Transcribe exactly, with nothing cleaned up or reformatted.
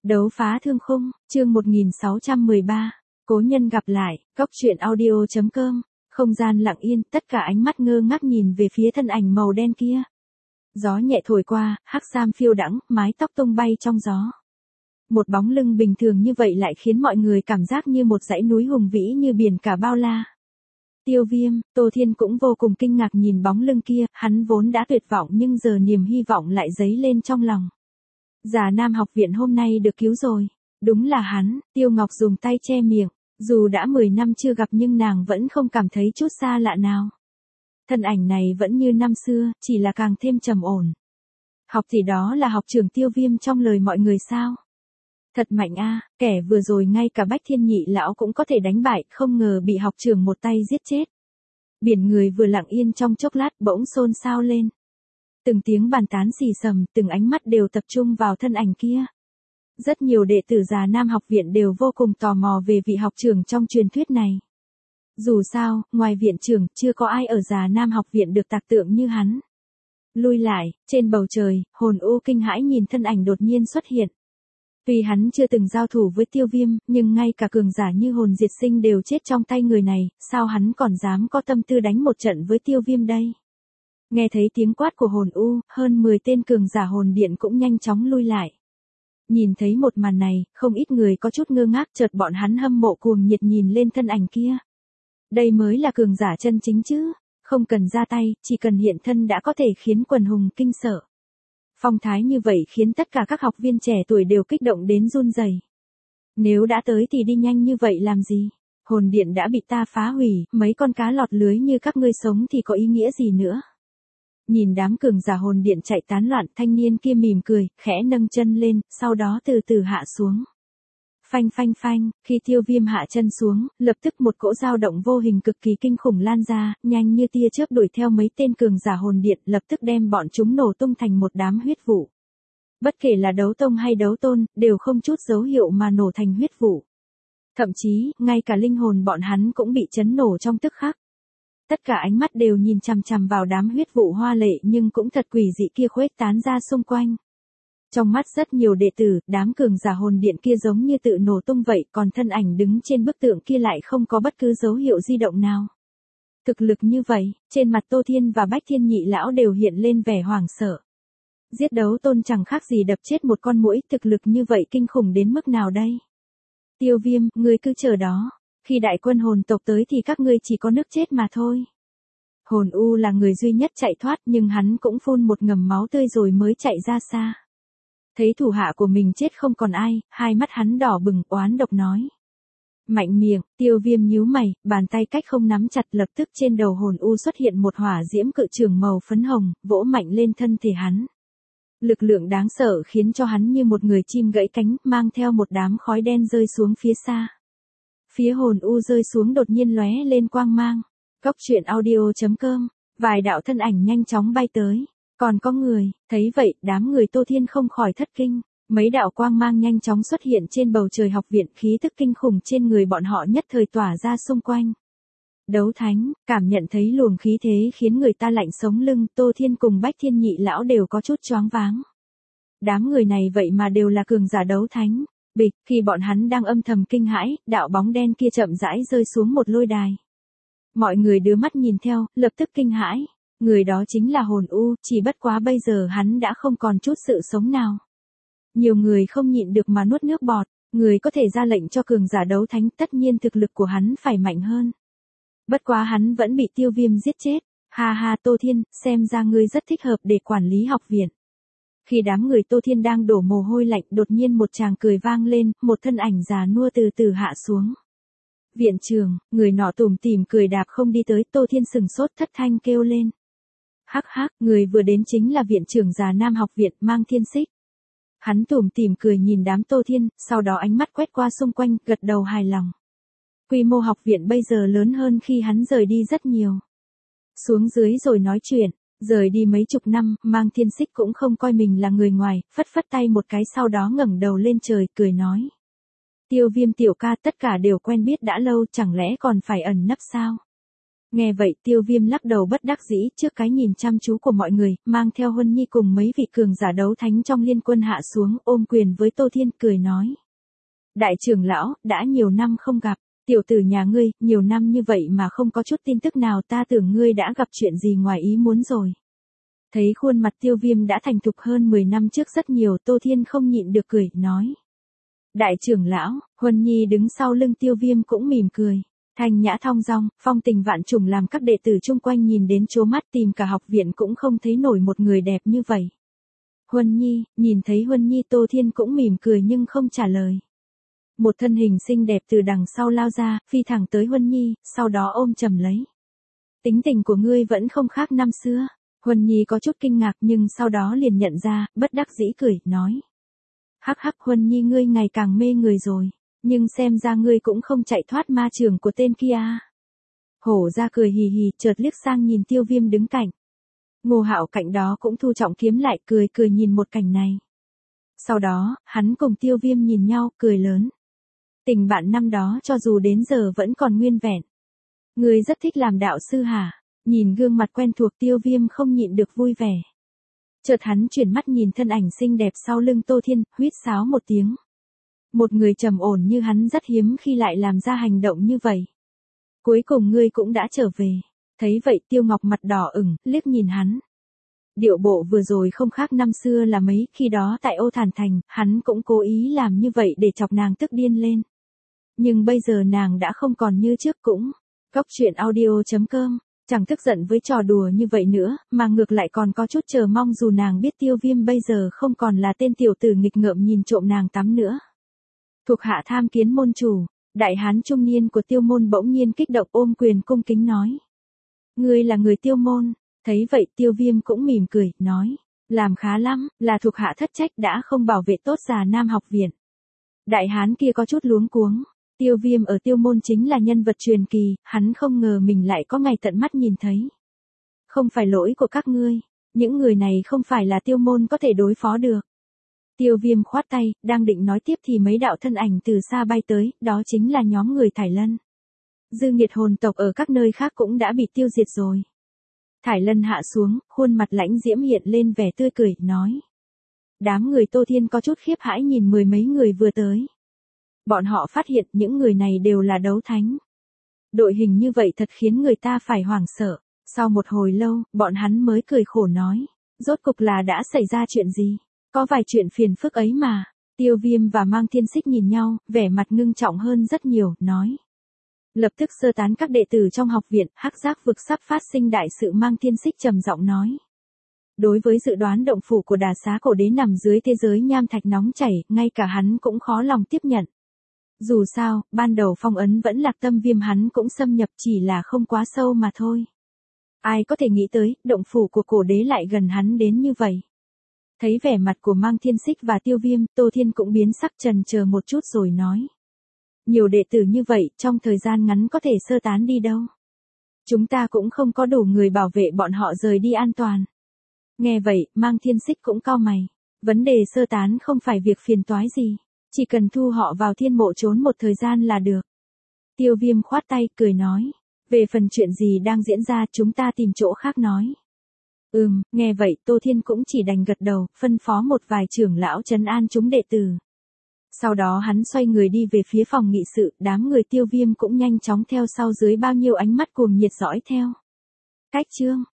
Đấu phá thương khung, chương một nghìn sáu trăm mười ba, cố nhân gặp lại, góc truyện audio chấm com, không gian lặng yên, tất cả ánh mắt ngơ ngác nhìn về phía thân ảnh màu đen kia. Gió nhẹ thổi qua, hắc sam phiêu đãng, mái tóc tung bay trong gió. Một bóng lưng bình thường như vậy lại khiến mọi người cảm giác như một dãy núi hùng vĩ như biển cả bao la. Tiêu Viêm, Tô Thiên cũng vô cùng kinh ngạc nhìn bóng lưng kia, hắn vốn đã tuyệt vọng nhưng giờ niềm hy vọng lại dấy lên trong lòng. Già Nam học viện hôm nay được cứu rồi. Đúng là hắn, Tiêu Ngọc dùng tay che miệng. Dù đã mười năm chưa gặp nhưng nàng vẫn không cảm thấy chút xa lạ nào. Thân ảnh này vẫn như năm xưa, chỉ là càng thêm trầm ổn. Học thì đó là học trưởng Tiêu Viêm trong lời mọi người sao? Thật mạnh a, kẻ vừa rồi ngay cả Bách Thiên Nhị lão cũng có thể đánh bại, không ngờ bị học trưởng một tay giết chết. Biển người vừa lặng yên trong chốc lát bỗng xôn xao lên. Từng tiếng bàn tán xì xầm, từng ánh mắt đều tập trung vào thân ảnh kia. Rất nhiều đệ tử Già Nam học viện đều vô cùng tò mò về vị học trưởng trong truyền thuyết này. Dù sao, ngoài viện trưởng, chưa có ai ở Già Nam học viện được tạc tượng như hắn. Lui lại, trên bầu trời, hồn u kinh hãi nhìn thân ảnh đột nhiên xuất hiện. Tuy hắn chưa từng giao thủ với Tiêu Viêm, nhưng ngay cả cường giả như hồn diệt sinh đều chết trong tay người này, sao hắn còn dám có tâm tư đánh một trận với Tiêu Viêm đây? Nghe thấy tiếng quát của hồn u, hơn mười tên cường giả hồn điện cũng nhanh chóng lui lại. Nhìn thấy một màn này, không ít người có chút ngơ ngác, chợt bọn hắn hâm mộ cuồng nhiệt nhìn lên thân ảnh kia. Đây mới là cường giả chân chính chứ, không cần ra tay, chỉ cần hiện thân đã có thể khiến quần hùng kinh sợ. Phong thái như vậy khiến tất cả các học viên trẻ tuổi đều kích động đến run rẩy. Nếu đã tới thì đi nhanh như vậy làm gì? Hồn điện đã bị ta phá hủy, mấy con cá lọt lưới như các ngươi sống thì có ý nghĩa gì nữa? Nhìn đám cường giả hồn điện chạy tán loạn, thanh niên kia mỉm cười, khẽ nâng chân lên, sau đó từ từ hạ xuống. Phanh phanh phanh, khi Tiêu Viêm hạ chân xuống, lập tức một cỗ dao động vô hình cực kỳ kinh khủng lan ra, nhanh như tia chớp đuổi theo mấy tên cường giả hồn điện, lập tức đem bọn chúng nổ tung thành một đám huyết vụ. Bất kể là đấu tông hay đấu tôn, đều không chút dấu hiệu mà nổ thành huyết vụ. Thậm chí, ngay cả linh hồn bọn hắn cũng bị chấn nổ trong tức khắc. Tất cả ánh mắt đều nhìn chằm chằm vào đám huyết vụ hoa lệ nhưng cũng thật quỷ dị kia khuếch tán ra xung quanh. Trong mắt rất nhiều đệ tử, đám cường giả hồn điện kia giống như tự nổ tung vậy, còn thân ảnh đứng trên bức tượng kia lại không có bất cứ dấu hiệu di động nào. Thực lực như vậy, trên mặt Tô Thiên và Bách Thiên Nhị lão đều hiện lên vẻ hoảng sợ. Giết đấu tôn chẳng khác gì đập chết một con muỗi, thực lực như vậy kinh khủng đến mức nào đây? Tiêu Viêm, ngươi cứ chờ đó. Khi đại quân hồn tộc tới thì các ngươi chỉ có nước chết mà thôi. Hồn u là người duy nhất chạy thoát nhưng hắn cũng phun một ngầm máu tươi rồi mới chạy ra xa. Thấy thủ hạ của mình chết không còn ai, hai mắt hắn đỏ bừng oán độc nói. Mạnh miệng, Tiêu Viêm nhíu mày, bàn tay cách không nắm chặt, lập tức trên đầu hồn u xuất hiện một hỏa diễm cự trường màu phấn hồng, vỗ mạnh lên thân thể hắn. Lực lượng đáng sợ khiến cho hắn như một người chim gãy cánh, mang theo một đám khói đen rơi xuống phía xa. Phía hồn u rơi xuống đột nhiên lóe lên quang mang. Góc truyện audio chấm com, vài đạo thân ảnh nhanh chóng bay tới. Còn có người, thấy vậy, đám người Tô Thiên không khỏi thất kinh. Mấy đạo quang mang nhanh chóng xuất hiện trên bầu trời học viện, khí tức kinh khủng trên người bọn họ nhất thời tỏa ra xung quanh. Đấu thánh, cảm nhận thấy luồng khí thế khiến người ta lạnh sống lưng, Tô Thiên cùng Bách Thiên Nhị lão đều có chút choáng váng. Đám người này vậy mà đều là cường giả đấu thánh. Bịch, khi bọn hắn đang âm thầm kinh hãi, đạo bóng đen kia chậm rãi rơi xuống một lôi đài. Mọi người đưa mắt nhìn theo, lập tức kinh hãi. Người đó chính là hồn u, chỉ bất quá bây giờ hắn đã không còn chút sự sống nào. Nhiều người không nhịn được mà nuốt nước bọt, người có thể ra lệnh cho cường giả đấu thánh, tất nhiên thực lực của hắn phải mạnh hơn. Bất quá hắn vẫn bị Tiêu Viêm giết chết. Ha ha, Tô Thiên, xem ra ngươi rất thích hợp để quản lý học viện. Khi đám người Tô Thiên đang đổ mồ hôi lạnh, đột nhiên một tràng cười vang lên, một thân ảnh già nua từ từ hạ xuống. Viện trưởng, người nọ tủm tỉm cười đạp không đi tới, Tô Thiên sừng sốt thất thanh kêu lên. Hắc hắc, người vừa đến chính là viện trưởng Già Nam học viện, Mang Thiên Xích. Hắn tủm tỉm cười nhìn đám Tô Thiên, sau đó ánh mắt quét qua xung quanh, gật đầu hài lòng. Quy mô học viện bây giờ lớn hơn khi hắn rời đi rất nhiều. Xuống dưới rồi nói chuyện. Rời đi mấy chục năm, Mang Thiên Xích cũng không coi mình là người ngoài, phất phất tay một cái sau đó ngẩng đầu lên trời, cười nói. Tiêu Viêm tiểu ca, tất cả đều quen biết đã lâu, chẳng lẽ còn phải ẩn nấp sao? Nghe vậy Tiêu Viêm lắc đầu bất đắc dĩ trước cái nhìn chăm chú của mọi người, mang theo Huân Nhi cùng mấy vị cường giả đấu thánh trong liên quân hạ xuống, ôm quyền với Tô Thiên cười nói. Đại trưởng lão, đã nhiều năm không gặp, tiểu tử nhà ngươi, nhiều năm như vậy mà không có chút tin tức nào, ta tưởng ngươi đã gặp chuyện gì ngoài ý muốn rồi. Thấy khuôn mặt Tiêu Viêm đã thành thục hơn mười năm trước rất nhiều, Tô Thiên không nhịn được cười, nói. Đại trưởng lão, Huân Nhi đứng sau lưng Tiêu Viêm cũng mỉm cười. Thanh nhã thong dong, phong tình vạn trùng làm các đệ tử chung quanh nhìn đến chố mắt, tìm cả học viện cũng không thấy nổi một người đẹp như vậy. Huân Nhi, nhìn thấy Huân Nhi Tô Thiên cũng mỉm cười nhưng không trả lời. Một thân hình xinh đẹp từ đằng sau lao ra, phi thẳng tới Huân Nhi, sau đó ôm chầm lấy. Tính tình của ngươi vẫn không khác năm xưa. Huân Nhi có chút kinh ngạc nhưng sau đó liền nhận ra, bất đắc dĩ cười, nói. Hắc hắc Huân Nhi ngươi ngày càng mê người rồi. Nhưng xem ra ngươi cũng không chạy thoát ma trường của tên kia. Hổ ra cười hì hì, chợt liếc sang nhìn Tiêu Viêm đứng cạnh. Ngô Hạo cạnh đó cũng thu trọng kiếm lại, cười cười nhìn một cảnh này. Sau đó, hắn cùng Tiêu Viêm nhìn nhau, cười lớn. Tình bạn năm đó cho dù đến giờ vẫn còn nguyên vẹn. Ngươi rất thích làm đạo sư hả? Nhìn gương mặt quen thuộc Tiêu Viêm không nhịn được vui vẻ. Chợt hắn chuyển mắt nhìn thân ảnh xinh đẹp sau lưng Tô Thiên, huýt sáo một tiếng. Một người trầm ổn như hắn rất hiếm khi lại làm ra hành động như vậy. Cuối cùng ngươi cũng đã trở về. Thấy vậy Tiêu Ngọc mặt đỏ ửng, liếc nhìn hắn. Điệu bộ vừa rồi không khác năm xưa là mấy, khi đó tại Ô Thản Thành, hắn cũng cố ý làm như vậy để chọc nàng tức điên lên. Nhưng bây giờ nàng đã không còn như trước cũng. Cóc truyện audio chấm com, chẳng tức giận với trò đùa như vậy nữa, mà ngược lại còn có chút chờ mong dù nàng biết Tiêu Viêm bây giờ không còn là tên tiểu tử nghịch ngợm nhìn trộm nàng tắm nữa. Thuộc hạ tham kiến môn chủ, đại hán trung niên của Tiêu môn bỗng nhiên kích động ôm quyền cung kính nói. Ngươi là người Tiêu môn, thấy vậy Tiêu Viêm cũng mỉm cười, nói. Làm khá lắm, là thuộc hạ thất trách đã không bảo vệ tốt già Nam học viện. Đại hán kia có chút luống cuống, Tiêu Viêm ở Tiêu môn chính là nhân vật truyền kỳ, hắn không ngờ mình lại có ngày tận mắt nhìn thấy. Không phải lỗi của các ngươi, những người này không phải là Tiêu môn có thể đối phó được. Tiêu Viêm khoát tay, đang định nói tiếp thì mấy đạo thân ảnh từ xa bay tới, đó chính là nhóm người Thải Lân. Dư nghiệt hồn tộc ở các nơi khác cũng đã bị tiêu diệt rồi. Thải Lân hạ xuống, khuôn mặt lãnh diễm hiện lên vẻ tươi cười, nói. Đám người Tô Thiên có chút khiếp hãi nhìn mười mấy người vừa tới. Bọn họ phát hiện những người này đều là đấu thánh. Đội hình như vậy thật khiến người ta phải hoảng sợ. Sau một hồi lâu, bọn hắn mới cười khổ nói. Rốt cục là đã xảy ra chuyện gì? Có vài chuyện phiền phức ấy mà. Tiêu Viêm và Mang Thiên Xích nhìn nhau, vẻ mặt ngưng trọng hơn rất nhiều, nói. Lập tức sơ tán các đệ tử trong học viện, Hắc Giác vực sắp phát sinh đại sự. Mang Thiên Xích trầm giọng nói. Đối với dự đoán động phủ của Đà Xá Cổ Đế nằm dưới thế giới nham thạch nóng chảy, ngay cả hắn cũng khó lòng tiếp nhận. Dù sao, ban đầu phong ấn vẫn lạc tâm viêm hắn cũng xâm nhập chỉ là không quá sâu mà thôi. Ai có thể nghĩ tới, động phủ của cổ đế lại gần hắn đến như vậy. Thấy vẻ mặt của Mang Thiên Xích và Tiêu Viêm, Tô Thiên cũng biến sắc trần chờ một chút rồi nói. Nhiều đệ tử như vậy, trong thời gian ngắn có thể sơ tán đi đâu. Chúng ta cũng không có đủ người bảo vệ bọn họ rời đi an toàn. Nghe vậy, Mang Thiên Xích cũng cau mày. Vấn đề sơ tán không phải việc phiền toái gì. Chỉ cần thu họ vào thiên mộ trốn một thời gian là được. Tiêu Viêm khoát tay, cười nói. Về phần chuyện gì đang diễn ra chúng ta tìm chỗ khác nói. Ừm, nghe vậy Tô Thiên cũng chỉ đành gật đầu, phân phó một vài trưởng lão trấn an chúng đệ tử. Sau đó hắn xoay người đi về phía phòng nghị sự, đám người Tiêu Viêm cũng nhanh chóng theo sau dưới bao nhiêu ánh mắt cuồng nhiệt dõi theo. Cách chương